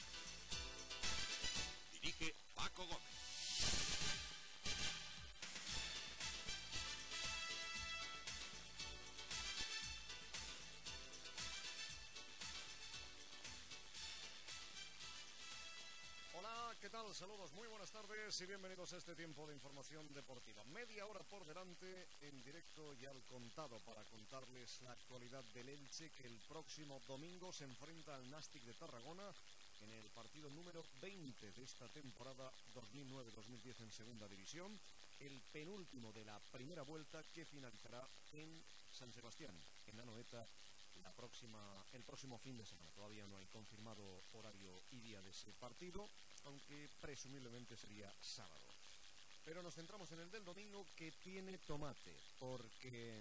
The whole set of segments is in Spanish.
Dirige Paco Gómez. Hola, ¿qué tal? Saludos, muy buenas tardes y bienvenidos a este tiempo de información deportiva. Media hora por delante, en directo y al contado, para contarles la actualidad del Elche, que el próximo domingo se enfrenta al Nàstic de Tarragona en el partido número 20 de esta temporada 2009-2010 en Segunda División, el penúltimo de la primera vuelta, que finalizará en San Sebastián, en Anoeta, el próximo fin de semana. Todavía no hay confirmado horario y día de ese partido, aunque presumiblemente sería sábado. Pero nos centramos en el del domingo, que tiene tomate, porque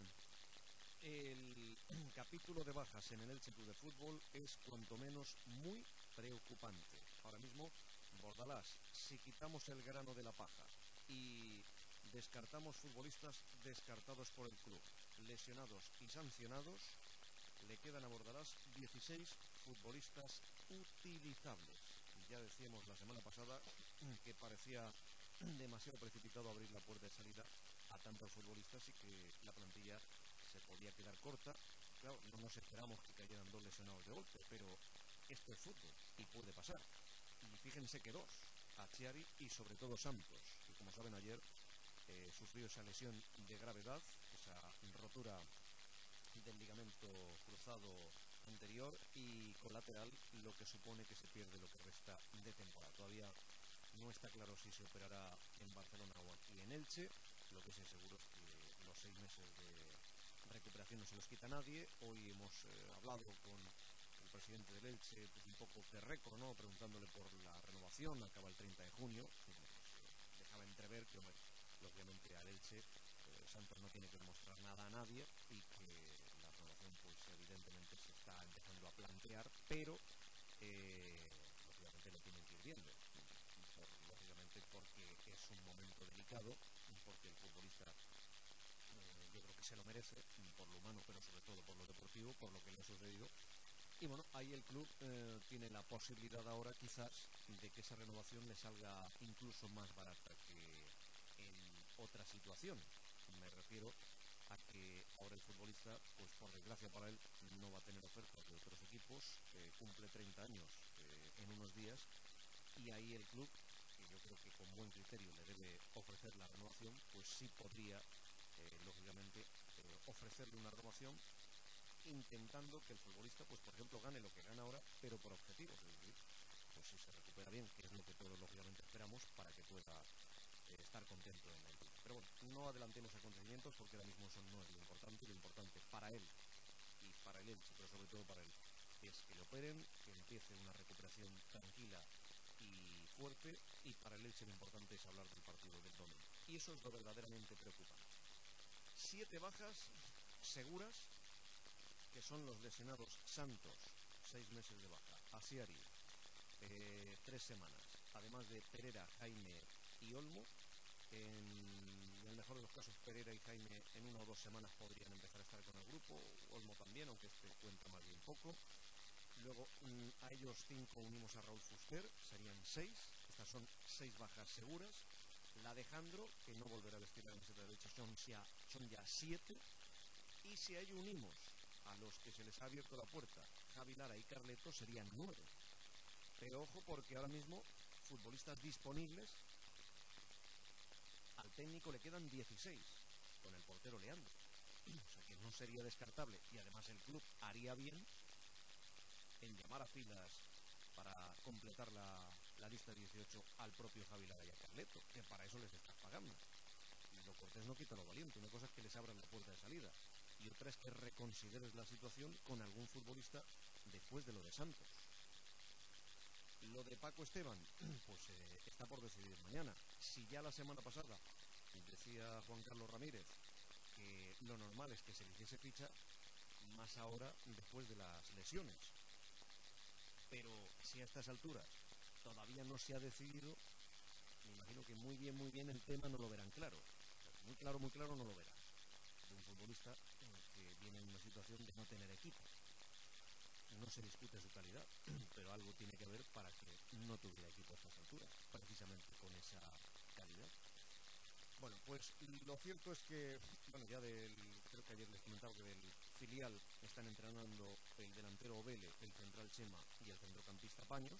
el capítulo de bajas en el Elche Club de Fútbol es cuanto menos muy preocupante. Ahora mismo, Bordalás, si quitamos el grano de la paja y descartamos futbolistas descartados por el club, lesionados y sancionados, le quedan a Bordalás 16 futbolistas utilizables. Ya decíamos la semana pasada que parecía demasiado precipitado abrir la puerta de salida a tantos futbolistas y que la plantilla se podía quedar corta. Claro, no nos esperamos que cayeran dos lesionados de golpe, pero esto es fútbol y puede pasar. Y fíjense que dos, Achiari y sobre todo Santos, que como saben ayer sufrió esa lesión de gravedad, esa rotura del ligamento cruzado anterior y colateral, lo que supone que se pierde lo que resta de temporada. Todavía no está claro si se operará en Barcelona o aquí en Elche. Lo que sí es seguro es que los 6 meses de recuperación no se los quita nadie. Hoy hemos hablado con el presidente del Elche, pues un poco de récord, ¿no?, preguntándole por la renovación. Acaba el 30 de junio. Dejaba entrever que, lógicamente, al Elche Santos no tiene que demostrar nada a nadie y que la renovación, pues evidentemente se está empezando a plantear, pero lógicamente lo tienen que ir viendo, lógicamente porque es un momento delicado, porque el futbolista yo creo que se lo merece, por lo humano, pero sobre todo por lo deportivo, por lo que le ha sucedido. Y bueno, ahí el club tiene la posibilidad ahora quizás de que esa renovación le salga incluso más barata que en otra situación. Me refiero a que ahora el futbolista, pues por desgracia para él, no va a tener ofertas de otros equipos, cumple 30 años en unos días, y ahí el club, que yo creo que con buen criterio le debe ofrecer la renovación, pues sí podría, lógicamente, ofrecerle una renovación, intentando que el futbolista, pues por ejemplo, gane lo que gana ahora, pero por objetivos. Es decir, pues si se recupera bien, que es lo que todos lógicamente esperamos, para que pueda estar contento en el club. Pero bueno, no adelantemos acontecimientos, porque ahora mismo eso no es lo importante. Lo importante para él y para el Elche, pero sobre todo para él, es que le operen, que empiece una recuperación tranquila y fuerte, y para el Elche lo importante es hablar del partido del domingo. Y eso es lo verdaderamente preocupante. 7 bajas seguras, que son los lesionados Santos, 6 meses de baja, Asiari, 3 semanas, además de Pereira, Jaime y Olmo. En el mejor de los casos, Pereira y Jaime en 1 o 2 semanas podrían empezar a estar con el grupo, Olmo también, aunque este cuenta más bien poco. Luego a ellos 5 unimos a Raúl Fuster, serían 6. Estas son 6 bajas seguras. La de Jandro, que no volverá a vestir la camiseta de derecha, son ya 7. Y si a ello unimos a los que se les ha abierto la puerta, Javi Lara y Carleto, serían 9. Pero ojo, porque ahora mismo futbolistas disponibles al técnico le quedan 16, con el portero Leandro. O sea que no sería descartable, y además el club haría bien en llamar a filas para completar la lista 18 al propio Javi Lara y a Carleto, que para eso les estás pagando. Y lo cortés no quita lo valiente. Una cosa es que les abran la puerta de salida, y otra es que reconsideres la situación con algún futbolista después de lo de Santos. Lo de Paco Esteban, pues está por decidir mañana. Si ya la semana pasada decía Juan Carlos Ramírez que lo normal es que se le hiciese ficha, más ahora después de las lesiones. Pero si a estas alturas todavía no se ha decidido, me imagino que muy bien el tema no lo verán claro. Muy claro no lo verán. De un futbolista que viene en una situación de no tener equipo. No se discute su calidad, pero algo tiene que haber para que no tuviera equipo a estas alturas, precisamente con esa calidad. Bueno, pues lo cierto es que, bueno, creo que ayer les comentaba que del filial están entrenando el delantero Ovele, el central Chema y el centrocampista Paños,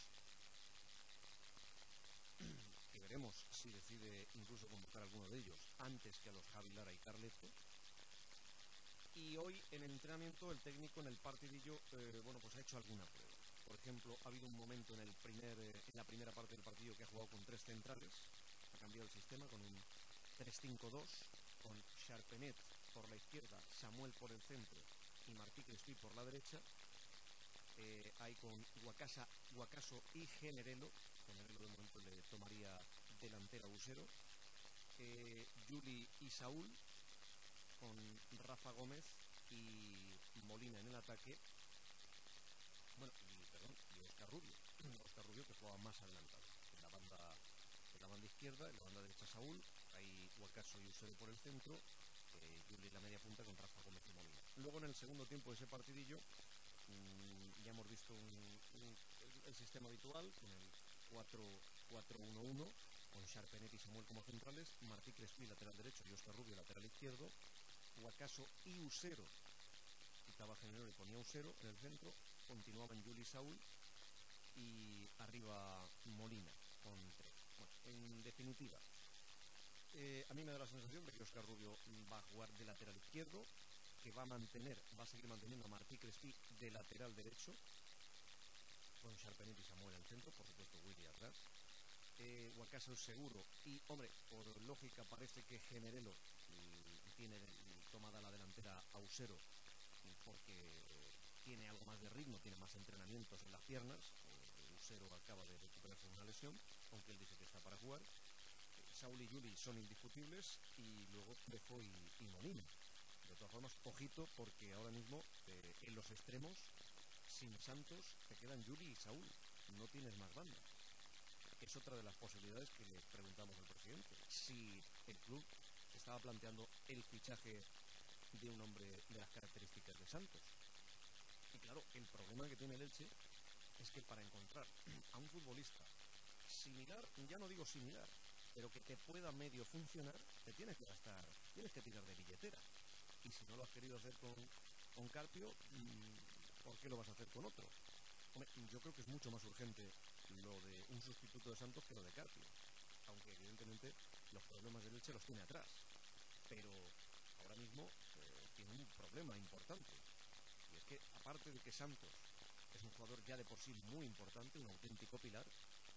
que veremos si decide incluso convocar a alguno de ellos antes que a los Javi Lara y Carleto. Y hoy en el entrenamiento el técnico en el partidillo, bueno, pues ha hecho alguna prueba. Por ejemplo, ha habido un momento en la primera parte del partido que ha jugado con 3 centrales, ha cambiado el sistema con un 3-5-2, con Charpenet por la izquierda, Samuel por el centro y Martí Crespi por la derecha. Hay con Guacaso y Generelo. Generelo de momento le tomaría delantera a Usero. Juli y Saúl, con Rafa Gómez y Molina en el ataque. Bueno, y Óscar Rubio. Óscar Rubio, que jugaba más adelantado en la banda izquierda, en la banda derecha Saúl, hay Guacaso y Usero por el centro, Juli en la media punta con Rafa Gómez y Molina. Luego en el segundo tiempo de ese partidillo ya hemos visto el sistema habitual con el 4-4-1-1, con Charpenet y Samuel como centrales, Martí Crespi lateral derecho y Óscar Rubio lateral izquierdo, Guacaso y Usero, quitaba General y ponía Usero en el centro, continuaban Juli y Saúl y arriba Molina con 3. Bueno, en definitiva, a mí me da la sensación de que Óscar Rubio va a jugar de lateral izquierdo, que va a seguir manteniendo a Martí Crespi de lateral derecho, con Charpenet y Samuel en el centro, por supuesto Willy atrás. Guacaso seguro y, hombre, por lógica parece que Generelo tiene tomada la delantera a Usero porque tiene algo más de ritmo, tiene más entrenamientos en las piernas. Usero acaba de recuperarse de una lesión, aunque él dice que está para jugar. Saúl y Juli son indiscutibles y luego Trejo y Molina. De todas formas, ojito, porque ahora mismo en los extremos, sin Santos, te quedan Juli y Saúl. No tienes más banda. Es otra de las posibilidades que le preguntamos al presidente. Si el club estaba planteando el fichaje de un hombre de las características de Santos. Y claro, el problema que tiene el Elche es que para encontrar a un futbolista similar, ya no digo similar, pero que te pueda medio funcionar, tienes que tirar de billetera. Y si no lo has querido hacer con Carpio, ¿por qué lo vas a hacer con otro? Hombre, yo creo que es mucho más urgente lo de un sustituto de Santos que lo de Carpio. Aunque evidentemente los problemas del Elche los tiene atrás. Pero ahora mismo tiene un problema importante. Y es que aparte de que Santos es un jugador ya de por sí muy importante, un auténtico pilar,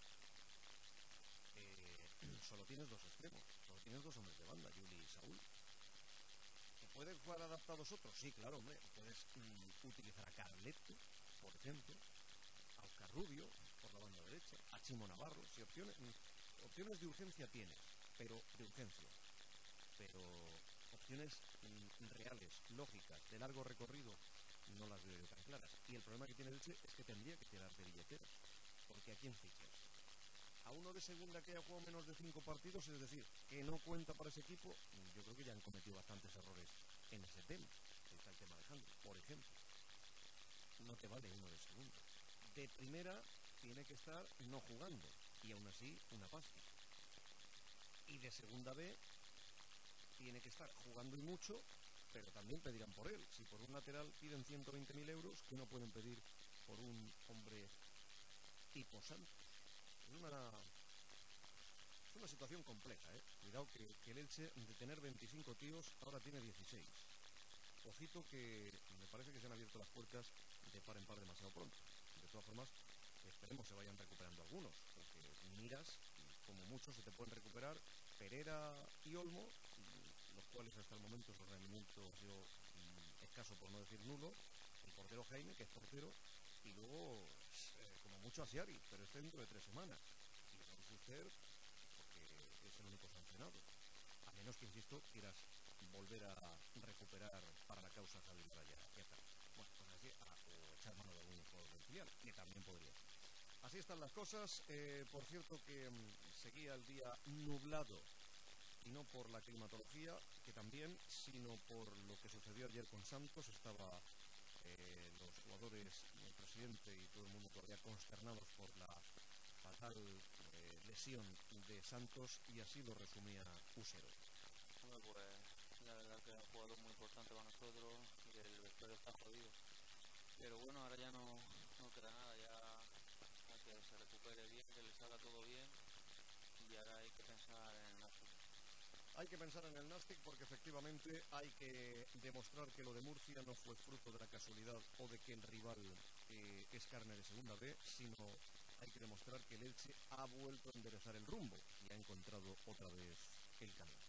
solo tienes 2 extremos, solo tienes 2 hombres de banda, Juli y Saúl. ¿Que pueden jugar adaptados otros? Sí, claro, hombre. Puedes utilizar a Carleto, por ejemplo, a Óscar Rubio por la banda derecha, a Chimo Navarro. Si opciones de urgencia tienes, pero de urgencia. Pero opciones reales, lógicas, de largo recorrido, no las veo yo tan claras. Y el problema que tiene el Elche es que tendría que tirar de billeteras. Porque ¿a quién fichas? A uno de segunda que haya jugado menos de 5 partidos, es decir, que no cuenta para ese equipo. Yo creo que ya han cometido bastantes errores en ese tema. Está el tema de Alejandro, por ejemplo. No te vale uno de segunda. De primera tiene que estar no jugando, y aún así una pasta. Y de segunda B tiene que estar jugando y mucho, pero también pedirán por él. Si por un lateral piden 120.000 euros, ¿qué no pueden pedir por un hombre tipo Santos? Es una situación compleja, ¿eh? Cuidado que el Elche, de tener 25 tíos, ahora tiene 16. Ojito que me parece que se han abierto las puertas de par en par demasiado pronto. De todas formas, esperemos se vayan recuperando algunos, porque miras, como muchos se te pueden recuperar Pereira y Olmo, los cuales hasta el momento su rendimiento ha sido escaso, por no decir nulo. El portero Jaime, que es portero, y luego como mucho Asiari, pero este dentro de 3 semanas. Y Raúl Fuster, porque es el único sancionado. A menos que, insisto, quieras volver a recuperar para la causa Javi Raya y acá. Bueno, pues así, o echar mano de algún jugador del filial, que también podría ser. Así están las cosas. Por cierto que seguía el día nublado, y no por la climatología, que también, sino por lo que sucedió ayer con Santos. Estaba los jugadores, el presidente y todo el mundo todavía consternados por la principal lesión de Santos y así lo resumía Usero. Bueno, pues la verdad que es un jugador muy importante para nosotros y que el vestuario está jodido. Pero bueno, ahora ya no queda nada, ya a que se recupere bien, que le salga todo bien y ahora hay que pensar en el Nastic. Hay que pensar en el Nastic porque efectivamente hay que demostrar que lo de Murcia no fue fruto de la casualidad o de que el rival es carne de segunda B, sino hay que demostrar que el Elche ha vuelto a enderezar el rumbo y ha encontrado otra vez el camino.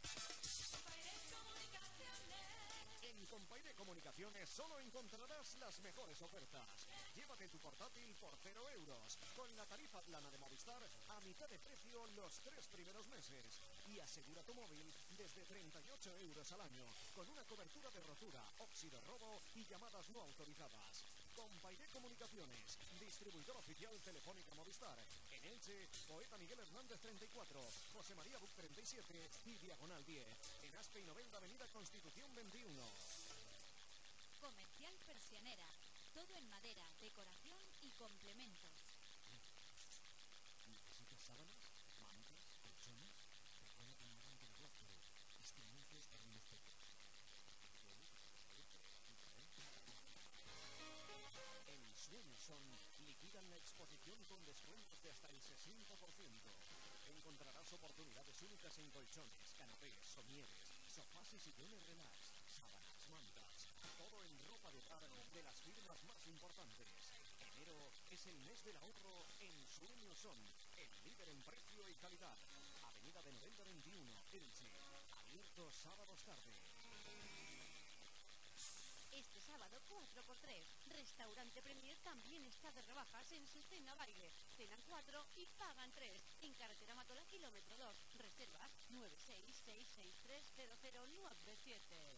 En Compaire Comunicaciones solo encontrarás las mejores ofertas. Llévate tu portátil por 0 euros, con la tarifa plana de Movistar a mitad de precio los 3 primeros meses. Y asegura tu móvil desde 38 euros al año, con una cobertura de rotura, óxido, robo y llamadas no autorizadas. Compaire Comunicaciones, distribuidor oficial Telefónica Movistar. En Elche, Poeta Miguel Hernández 34, José María Buc 37 y Diagonal 10. En Aspe y Novelda, Avenida Constitución 21. Comercial Persianera. Todo en madera, decoración y complementos. ¿Necesitas sábanas, mantas, colchones? Perdona que me levante la voz, pero este anuncio es para unos pocos. En Swenson liquidan la exposición con descuentos de hasta el 60%. Encontrarás oportunidades únicas en colchones, canapés, somieres, sofás y sillones relax, sábanas, mantas. Todo en ropa de hogar de las firmas más importantes. Enero es el mes del ahorro en Swenson, el líder en precio y calidad. Avenida de Novelda 21, Elche. Abierto sábados tarde. Este sábado 4x3, Restaurante Premier también está de rebajas en su cena baile. Cenan 4 y pagan 3. En carretera Matola, kilómetro 2. Reservas 966630097.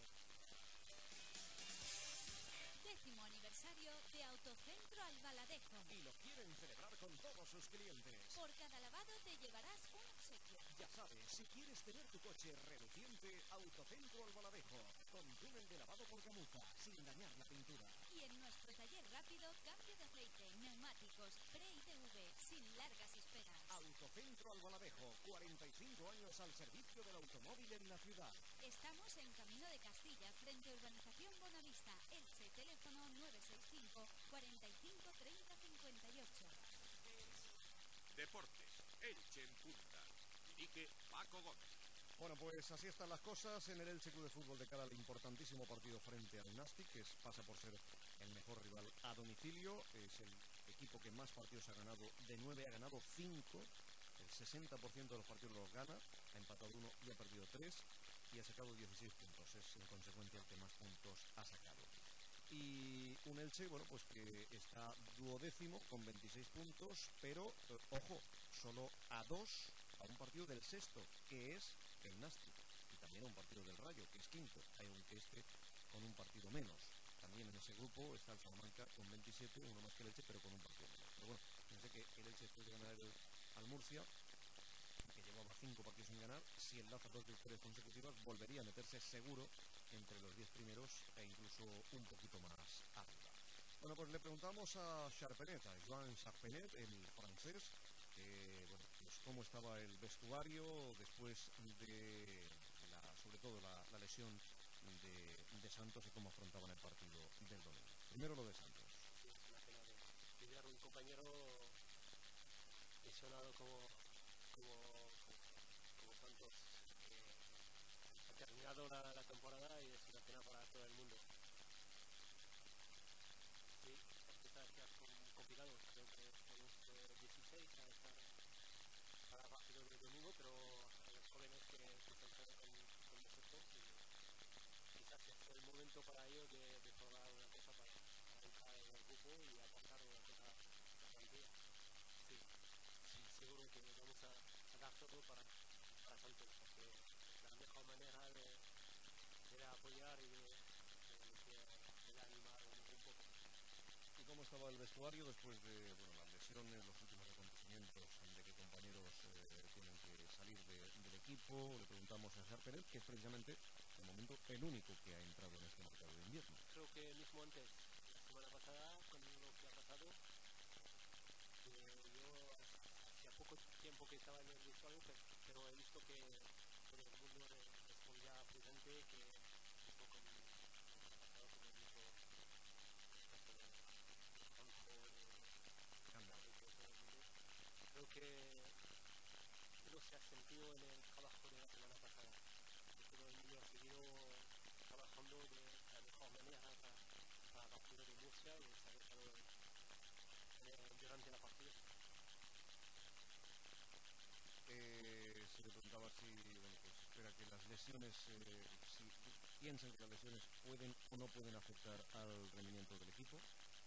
10º aniversario de Autocentro Albaladejo. Y lo quieren celebrar con todos sus clientes. Por cada lavado te llevarás un obsequio. Ya sabes, si quieres tener tu coche reluciente, Autocentro Albaladejo, con túnel de lavado por gamuza, sin dañar la pintura. Y en nuestro taller rápido, cambio de aceite, neumáticos, pre-ITV, sin largas esperas. Autocentro Albaladejo, 45 años al servicio del automóvil en la ciudad. Estamos en Camino de Castilla, frente a Urbanización Bonavista, Elche, teléfono 965 45 30 58. Deportes, Elche en punta. Dirige Paco Gómez. Bueno, pues así están las cosas en el Elche Club de Fútbol de cara al importantísimo partido frente al Nastic, que pasa por ser el mejor rival a domicilio. Es el equipo que más partidos ha ganado, de 9 ha ganado 5, el 60% de los partidos los gana, ha empatado 1 y ha perdido 3 y ha sacado 16 puntos, es en consecuencia el que más puntos ha sacado. Y un Elche, bueno, pues que está duodécimo con 26 puntos, pero, ojo, solo a 2 a un partido del sexto, que es el Nastic, y también a un partido del Rayo, que es quinto, aunque este con un partido menos. También en ese grupo está el Salamanca con 27, uno más que el Elche, pero con un partido menos. Pero bueno, fíjense que el Elche, después de ganar al Murcia, que llevaba 5 partidos sin ganar, si enlaza 2 victorias consecutivas, volvería a meterse seguro entre los 10 primeros e incluso un poquito más arriba. Bueno, pues le preguntamos a Charpenet, a Joan Charpenet, el francés, bueno, pues cómo estaba el vestuario después de, sobre todo, la lesión de Santos y cómo afrontaban el partido del domingo. Primero lo de Santos. Sí, es una pena de pillar un compañero lesionado como Santos, que ha terminado la temporada y es una pena para todo el mundo. Sí, empieza a ser complicado. Creo que tenemos 16 a estar para el partido del domingo, pero a los jóvenes que están con nosotros y quizás es el momento para ellos de probar una cosa para entrar en el grupo y aportar una cosa a la plantilla. Sí, seguro que vamos a dar todo para Santos, porque la mejor manera de apoyar y de animar un poco. ¿Y cómo estaba el vestuario después de las lesiones, los últimos acontecimientos de que compañeros tienen que salir del equipo? Le preguntamos a Charpenet, que es precisamente de momento el único que ha entrado en este mercado de invierno. Creo que mismo antes, la semana pasada, con lo que ha pasado, yo estaba en el vestuario, pero he visto que todo el mundo respondía prudente, que mismo con el año pasado, como he dicho, el caso de Juanjo, de Carlos, de todo el mundo. Creo que no se ha sentido en el trabajo de la semana pasada. Que todo el mundo ha seguido trabajando de la mejor manera para el partido de Murcia y se ha dejado durante la partida. Se le preguntaba si, bueno, pues espera que las lesiones, si piensan que las lesiones pueden o no pueden afectar al rendimiento del equipo.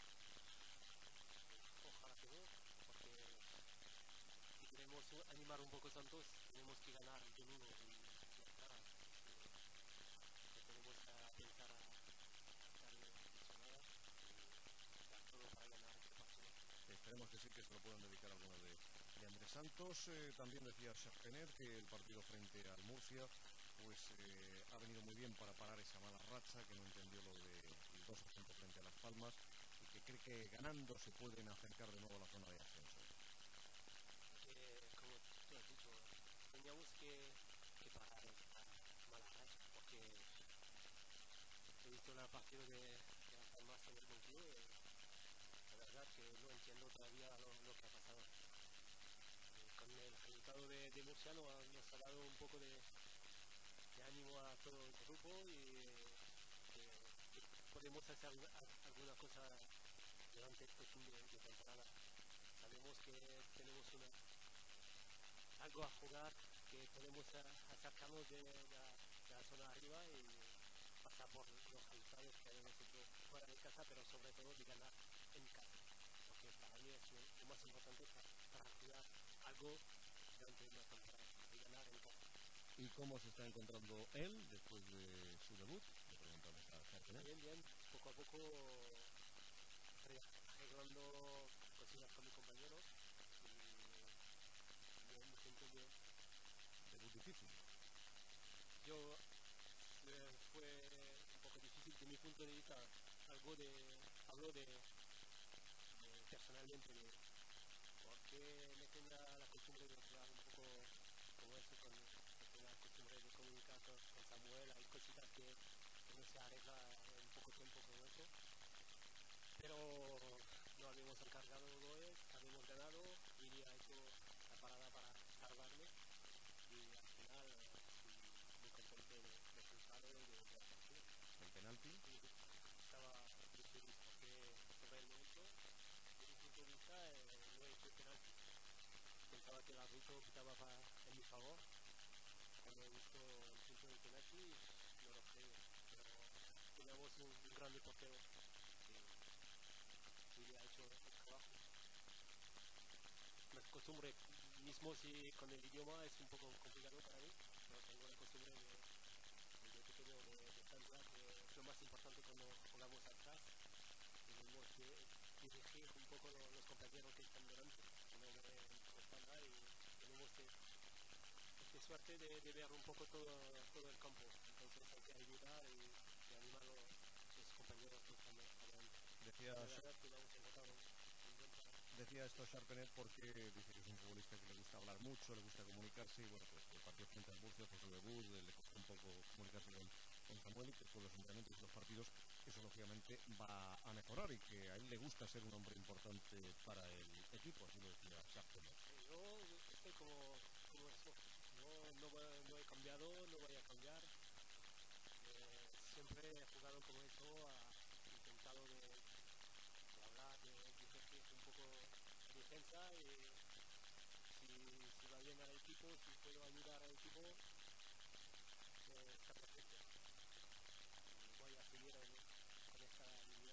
Ojalá que no, porque si queremos animar un poco a Santos, tenemos que ganar el domingo y ya está. No tenemos que pensar a estar lesionadas y dar todo para ganar este partido. Esperemos que sí, que se lo puedan dedicar a alguno de Andrés Santos. También decía Charpener que el partido frente al Murcia pues ha venido muy bien para parar esa mala racha, que no entendió lo del 2-0 frente a Las Palmas y que cree que ganando se pueden acercar de nuevo a la zona de ascenso. Como tú has dicho, teníamos que parar esta mala racha, porque he visto el partido de Las Palmas en el Monclo y la verdad que no entiendo todavía lo que ha pasado. Con el resultado de Murcia nos ha dado un poco de ánimo a todo el grupo y que podemos hacer alguna cosa durante este fin de temporada. Sabemos que tenemos algo a jugar, que podemos acercarnos de la zona arriba y pasar por los resultados que habíamos hecho fuera de casa, pero sobre todo de ganar en casa, porque para mí es lo más importante para jugar algo durante una temporada, de ganar en casa. ¿Y cómo se está encontrando él después de su debut? Le preguntamos a Charpener. Bien, poco a poco arreglando cositas con mis compañeros y bien, me siento bien. Debut difícil. Fue un poco difícil de mi punto de vista, hablo de personalmente, porque me tenía la costumbre de jugar un poco como eso, me tenía la costumbre de comunicar con Samuel, hay cositas que no se arregla en poco tiempo con eso, pero no habíamos encargado goles, habíamos ganado, Willy ha hecho la parada para salvarme y al final estoy muy contento del resultado y del partido. ¿El penalti? Estaba muy feliz porque sobre el momento, desde mi punto de vista, no he hecho penalti. Pensaba que el árbitro pitaba en mi favor. Cuando he visto el punto del penalti, no lo creo. Pero teníamos un gran portero que ha hecho el trabajo. La costumbre, mismo si con el idioma es un poco complicado para mí, pero tengo la costumbre de pequeño de pensar que es lo más importante cuando jugamos atrás. Tenemos que dirigir un poco los compañeros que están delante, que no me respalda y tenemos esta suerte de ver un poco todo el campo. Entonces hay que ayudar y animar a los compañeros que están adelante. Decía esto Charpenet porque dice que es un futbolista que le gusta hablar mucho, le gusta comunicarse y bueno, pues el partido frente al Murcia fue su debut, le costó un poco comunicarse con Samuel y que con los entrenamientos y los partidos eso lógicamente va a mejorar y que a él le gusta ser un hombre importante para el equipo, así lo decía Charpenet. Yo estoy como eso, no he cambiado, no voy a cambiar, siempre he jugado como eso, intentado de hablar, de dirigir un poco la defensa y si va bien al equipo, si puedo ayudar al equipo, está perfecto. Y voy a seguir con esta línea.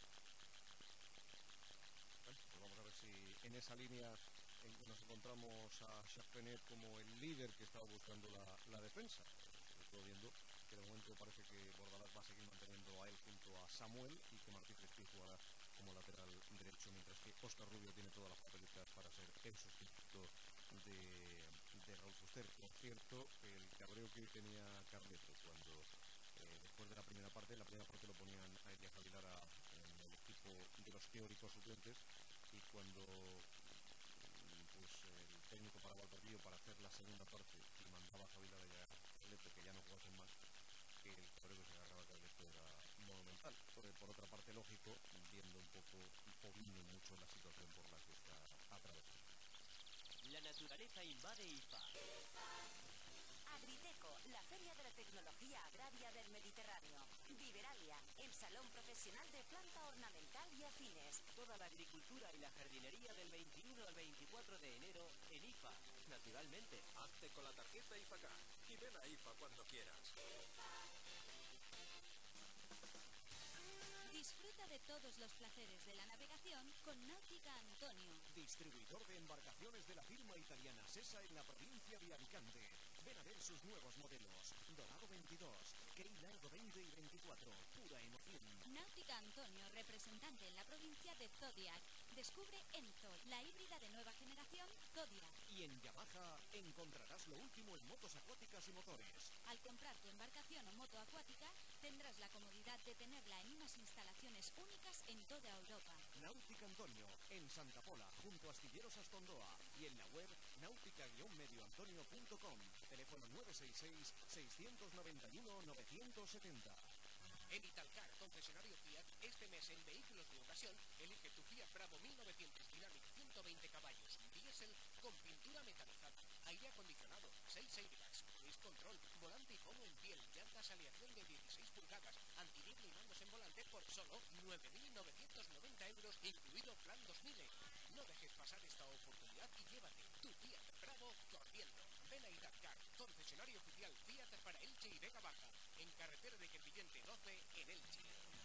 Bueno, pues vamos a ver si en esa línea nos encontramos a Charpenet como el líder que estaba buscando la defensa. Sobre todo viendo que de momento parece que Bordalás va a seguir manteniendo a él junto a Samuel y que Martí Crespí jugará como lateral derecho, mientras que Óscar Rubio tiene todas las papeletas para ser el sustituto de Raúl Fuster. Por cierto, el cabreo que tenía Carleto cuando después de la primera parte lo ponían a Elías Aguilar en el equipo de los teóricos suplentes y cuando pues el técnico paraba el partido segunda parte y mandaba a Javier ya Cableto que ya no jugasen más, que el cabreo que se agarraba Cableto era monumental. Por otra parte, lógico, viendo un poco o viendo mucho la situación por la que está atravesando. La naturaleza invade IFA. Agriteco, la feria de la tecnología agraria del Mediterráneo. Viveralia, el salón profesional de planta ornamental y afines. Toda la agricultura y la jardinería del 21 al 24 de enero en IFA. Naturalmente. Hazte con la tarjeta IFACA y ven a IFA cuando quieras. Disfruta de todos los placeres de la navegación con Náutica Antonio. Distribuidor de embarcaciones de la firma italiana Sesa en la provincia de Alicante. Ven a ver sus nuevos modelos. Dorado 22, Key Largo 20 y 24. Pura emoción. Náutica Antonio, representante en la provincia de Zodiac. Descubre Enzo, la híbrida de nueva generación Zodiac. Y en Yamaha encontrarás lo último en motos acuáticas y motores. Al comprar tu embarcación o moto acuática, tendrás la comodidad de tenerla en unas instalaciones únicas en toda Europa. Náutica Antonio, en Santa Pola, junto a Astilleros Astondoa. Y en la web náutica-medioantonio.com. Teléfono 966-691-970. En Italcar, concesionario Fiat, este mes en vehículos de ocasión, elige tu Fiat Bravo 1900 Dynamic 120 caballos, diésel con pintura metalizada, aire acondicionado, 6 airbags, cruise control, volante y fondo en piel, llantas aleación de 16 pulgadas, antirrifle y mandos en volante por solo 9.990 euros, incluido plan 2000. No dejes pasar esta oportunidad y llévate tu Fiat Bravo corriendo. Ven a Italcar, concesionario oficial Fiat para Elche y Vega Baja, en carretera de Crevillente 12 en Elche.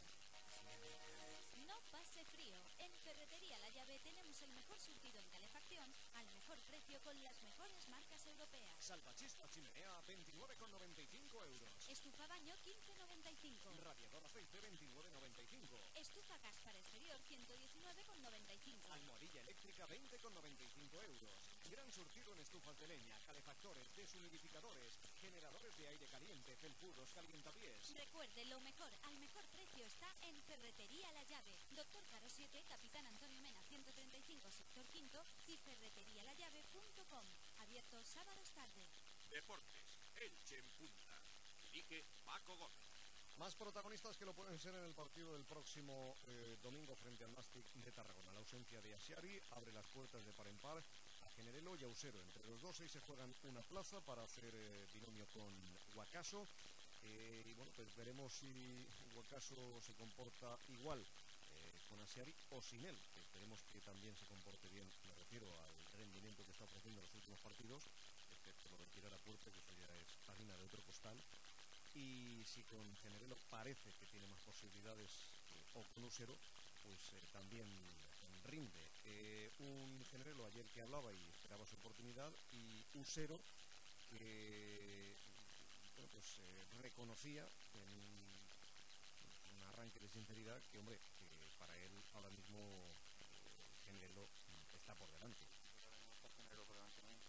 No pase frío. En Ferretería La Llave tenemos el mejor surtido en calefacción al mejor precio con las mejores marcas europeas. Salvachispa chimenea 29,95 euros. Estufa baño 15,95. Radiador aceite 29,95. Estufa gas para exterior 119,95. Almohadilla eléctrica 20,95 euros. Gran surtido en estufas de leña, calefactores, deshumidificadores, generadores de aire caliente, felpudos, calientapiés. Recuerde, lo mejor al mejor precio está en Ferretería La Llave. Doctor Caro 7, Capitán Antonio Mena 135, sector quinto y ferreterialallave.com. Abierto sábados tarde. Deportes, Elche en punta. Dirige Paco Gómez. Más protagonistas que lo pueden ser en el partido del próximo domingo frente al Nastic de Tarragona. La ausencia de Asiari abre las puertas de par en par a Generelo y a Usero. Entre los dos ahí se juegan una plaza para hacer binomio con Guacaso. Y bueno, pues veremos si Guacaso se comporta igual con Asiari o sin él. Esperemos que también se comporte bien, me refiero al rendimiento que está ofreciendo en los últimos partidos, excepto lo de tirar a puerta, que eso ya es harina de otro costal. Y si con Generelo parece que tiene más posibilidades o con Usero, pues también rinde. Un Generelo ayer que hablaba y esperaba su oportunidad, y Usero que bueno, pues reconocía en un arranque de sinceridad que, hombre, que para él ahora mismo Generelo está por delante. Generelo por delante mío.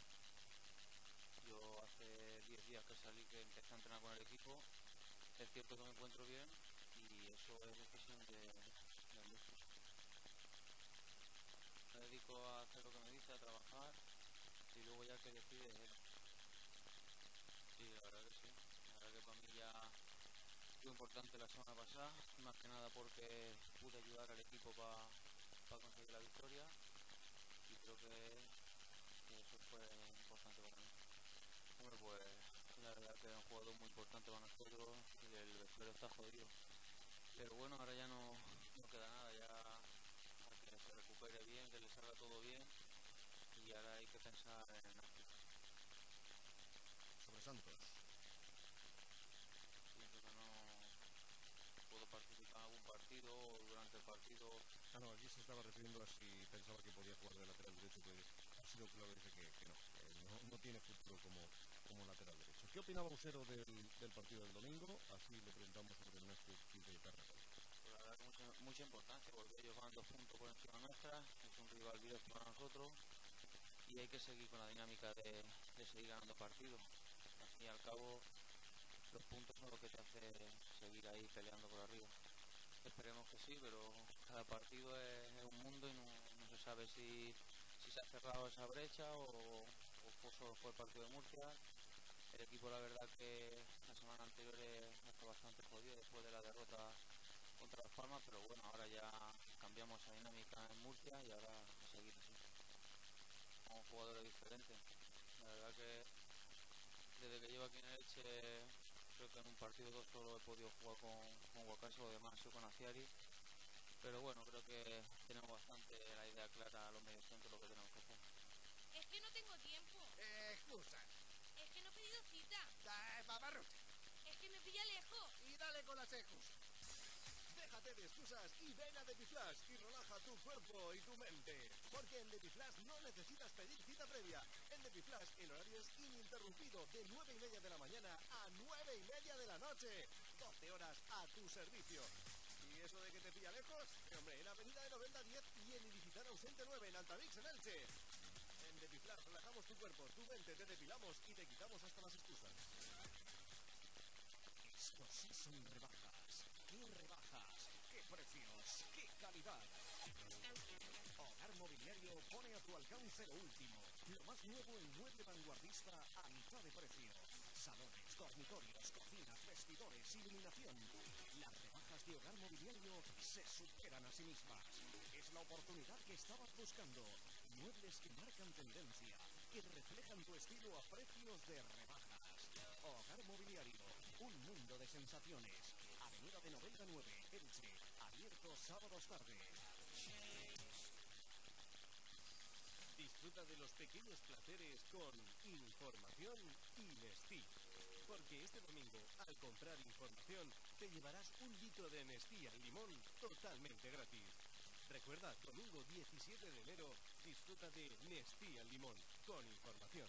Yo hace 10 días que salí, que empecé a entrenar con el equipo. Es cierto que me encuentro bien y eso es decisión del míster. Me dedico a hacer lo que me dice, a trabajar, y luego ya que decide es él. Sí, la verdad que sí. La verdad que para mí ya fue importante la semana pasada, más que nada porque pude ayudar al equipo para conseguir la victoria, y creo que eso fue importante para mí. Hombre, pues la verdad que es un jugador muy importante para nosotros y el vestuario está jodido. Pero bueno, ahora ya no queda nada, ya a que se recupere bien, que le salga todo bien, y ahora hay que pensar en África. Sobre Santos. Pienso que no puedo participar en algún partido o durante el partido. Ah, no, aquí se estaba refiriendo a si pensaba que podía jugar de lateral derecho, que ha sido claro, dice que no tiene futuro como lateral derecho. ¿Qué opinaba Usero del partido del domingo? Así le preguntamos sobre el Nastic de Tarragona. Pues la verdad que mucha importancia, porque ellos van 2 puntos por encima nuestra, es un rival directo para nosotros y hay que seguir con la dinámica de seguir ganando partidos. Al fin y al cabo, los puntos son lo que te hace seguir ahí peleando por arriba. Esperemos que sí, pero cada partido es un mundo y no se sabe si se ha cerrado esa brecha o solo fue el partido de Murcia. El equipo, la verdad que la semana anterior está bastante jodido después de la derrota contra Las Palmas, pero bueno, ahora ya cambiamos esa dinámica en Murcia y ahora a seguir así, con jugadores diferentes. La verdad que desde que llevo aquí en Elche, creo que en un partido o dos solo he podido jugar con Guacaso, lo demás ha sido con Aciari, pero bueno, creo que tenemos bastante la idea clara a los mediocentros lo que tenemos que hacer. Es que no tengo tiempo. Excusa. Es que no he pedido cita. Paparrote. Es que me pilla lejos. Y dale con las excusas. Déjate de excusas y ven a Depiflash y relaja tu cuerpo y tu mente. Porque en Depiflash no necesitas pedir cita previa. En Depiflash el horario es ininterrumpido de 9:30 de la mañana a 9:30 de la noche. 12 horas a tu servicio. ¿Y eso de que te pilla lejos? Hombre, en Avenida de Novelda 10 y en Ilicitano Ausente 9 en Altavix, en Elche. En Depiflash relajamos tu cuerpo, tu mente, te depilamos y te quitamos hasta las excusas. Estos sí son rebajas. ¡Qué rebajas! ¡Qué precios! ¡Qué calidad! Hogar Mobiliario pone a tu alcance lo último. Lo más nuevo en mueble vanguardista a mitad de precio. Salones, dormitorios, cocinas, vestidores, iluminación. Las rebajas de Hogar Mobiliario se superan a sí mismas. Es la oportunidad que estabas buscando. Muebles que marcan tendencia, que reflejan tu estilo a precios de rebajas. Hogar Mobiliario, un mundo de sensaciones. Avenida de Novelda 9, Elche. Abierto sábados tarde. Disfruta de los pequeños placeres con Información y Nestí. Porque este domingo, al comprar Información, te llevarás 1 litro de Nestí al limón totalmente gratis. Recuerda, domingo 17 de enero, disfruta de Nestí al limón con Información.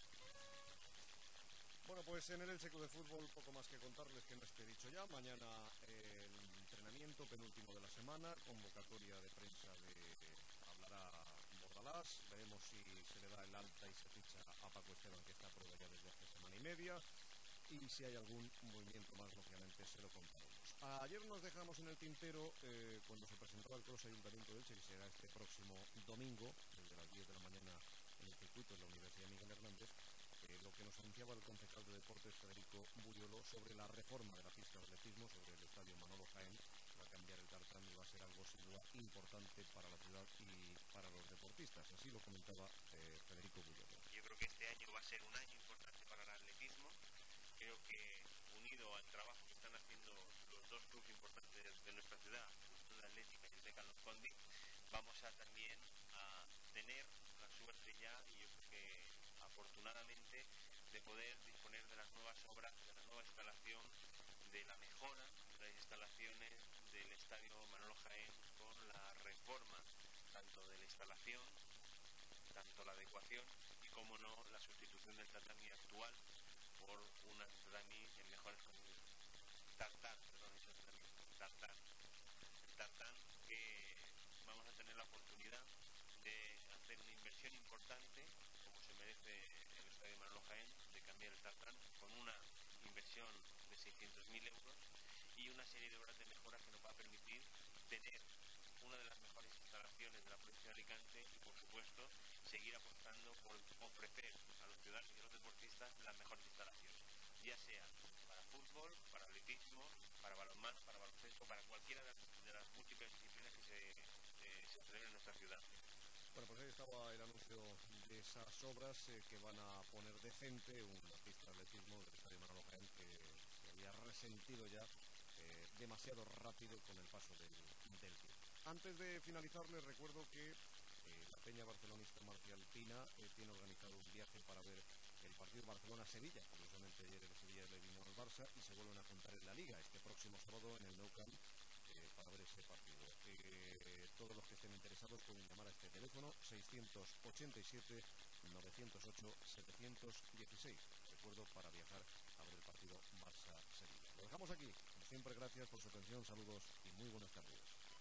Bueno, pues en el Elche Club de Fútbol poco más que contarles que no esté dicho ya. Mañana el entrenamiento penúltimo de la semana, convocatoria de prensa hablará Bordalás. Veremos si se le da el alta y se ficha a Paco Esteban, que está a prueba ya desde hace semana y media. Y si hay algún movimiento más, lógicamente se lo contaremos. Ayer nos dejamos en el tintero cuando se presentaba el Cross Ayuntamiento de Elche, que será este próximo domingo, desde las 10 de la mañana en el circuito de la Universidad Miguel Hernández, lo que nos anunciaba el concejal de Deportes Federico Buriolo sobre la reforma de la pista de atletismo, sobre el estadio Manolo Jaén, que va a cambiar el tartán y va a ser algo sin duda importante para la ciudad y para los deportistas. Así lo comentaba Federico Buriolo. Yo creo que este año va a ser un año importante para el atletismo. Creo que unido al trabajo que están haciendo los dos clubes importantes de nuestra ciudad, la Atlética y el de Carlos Condi, vamos a también a tener la suerte ya, y yo creo que afortunadamente, de poder disponer de las nuevas obras, de la nueva instalación, de la mejora de las instalaciones del estadio Manolo Jaén, con la reforma tanto de la instalación, tanto la adecuación y, como no, la sustitución del tatami actual por una tatami en mejores condiciones. Tartán, el tartán, que vamos a tener la oportunidad de hacer una inversión importante, como se merece el estadio Manolo Jaén, de cambiar el tartán con una inversión de 600.000 euros y una serie de obras de mejoras que nos va a permitir tener una de las mejores instalaciones de la provincia de Alicante y, por supuesto, seguir apostando por ofrecer a los ciudadanos y a los deportistas las mejores instalaciones, ya sea para fútbol, para atletismo, para balonmano, para baloncesto, para cualquiera de las múltiples disciplinas que se celebran en nuestra ciudad. Bueno, pues ahí estaba el anuncio de esas obras que van a poner decente una pista de atletismo del estadio Manolo Jaén, que se había resentido ya demasiado rápido con el paso del tiempo. Antes de finalizar, les recuerdo que la peña barcelonista Marcial Pina tiene organizado un viaje para ver el partido Barcelona-Sevilla. Curiosamente ayer el Sevilla le vino al Barça y se vuelven a juntar en la Liga este próximo sábado en el Nou Camp para ver ese partido. Todos los que estén interesados pueden llamar a este teléfono 687 908 716. Recuerdo, para viajar a ver el partido Barça-Sevilla. Lo dejamos aquí. Como siempre, gracias por su atención, saludos y muy buenas tardes.